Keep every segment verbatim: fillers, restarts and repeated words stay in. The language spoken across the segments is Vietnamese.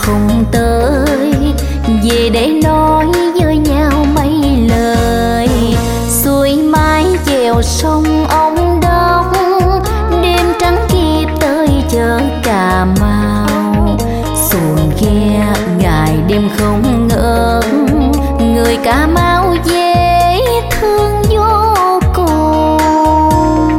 không tới, về để nói với nhau mấy lời. Xuôi mái chèo sông ông Đốc, đêm trắng kia tới chợ Cà Mau. Xuồng ghe ngày đêm không ngớt, người Cà Mau dễ thương vô cùng.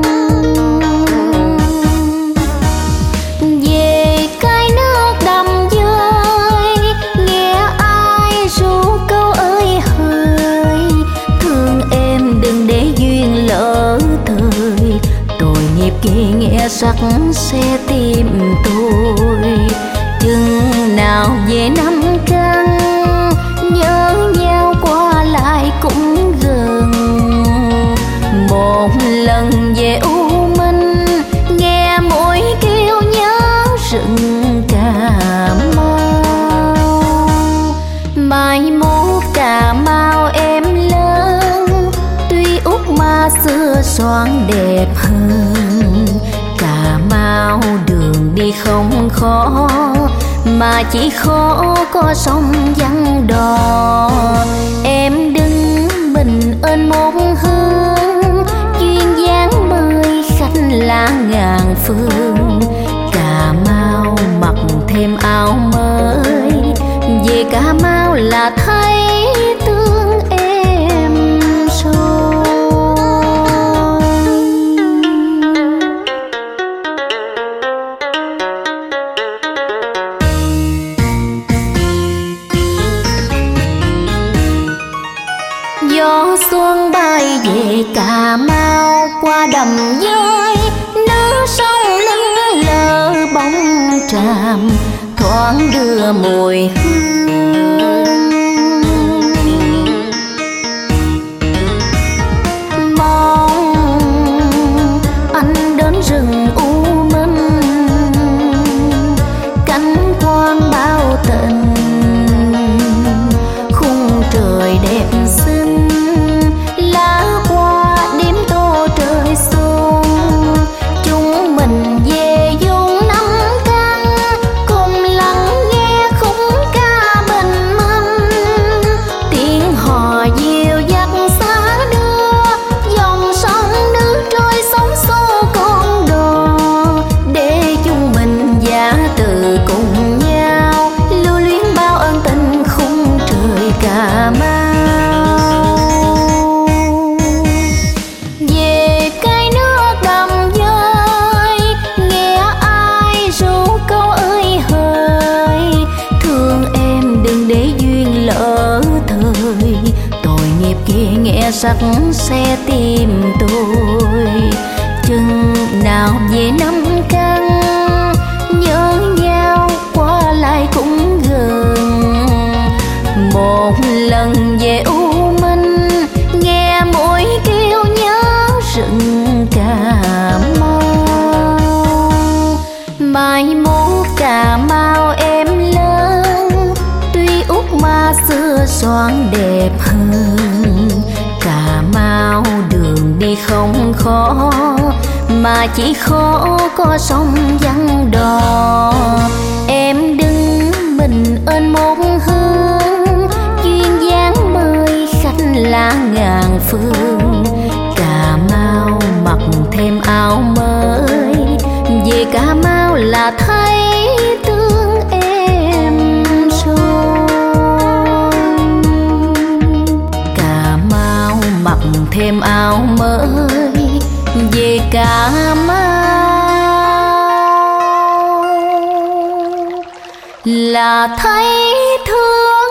Về cái nước đầm dơi, nghe ai ru câu ơi hỡi, thương em đừng để duyên lỡ thời. Tội nghiệp kia nghe sắc xe tim tôi, chừng nào về năm căn nhớ nhau qua lại cũng gần. Một lần về U Minh, nghe mũi kêu nhớ rừng Cà Mau. Mai mốt Cà Mau em lớn, tuy út mà xưa xoan đẹp hơn. Cà Mau đường đi không khó, mà chỉ khó có sông vắng đò. Em đứng mình ơn một hướng, duyên dáng mời khách là ngàn phương. Cà Mau mặc thêm áo mới, về Cà Mau là thấy thương em rồi. Gió xuân bay về Cà Mau, qua đầm dơi nước sông lững lờ bóng tràm, thoáng đưa mùi hương. Mong anh đến rừng U Minh, cánh quan bao tình, khung trời đẹp xinh, lá hoa đêm tô trời xuân. Chúng mình về vùng năm căn, cùng lắng nghe khúc ca bình minh. Tiếng hò dịu dắt xa đưa, dòng sông nước trôi sóng xô con đò. Để chúng mình giả từ cùng nhau, lưu luyến bao ân tình khung trời Cà Mau. Về cái nước đầm dơi, nghe ai ru câu ơi hỡi, thương em đừng để duyên lỡ thời. Tội nghiệp kia nghe sắc xe tim tôi, chừng nào về năm căn nhớ nhau qua lại cũng gần. Một lần về U Minh, nghe mũi kêu nhớ rừng Cà Mau. Mai mốt Cà Mau em lớn, tuy út mà xưa xoan đẹp hơn. Cà Mau đường đi không khó, mà chỉ khó có sông vắng đò. Em đứng mình ơn một hướng, duyên dáng mời khách là ngàn phương. Cà Mau mặc thêm áo mới, về Cà Mau là thấy thương em rồi. Cà Mau mặc thêm áo mới, về Cà Mau là thấy thương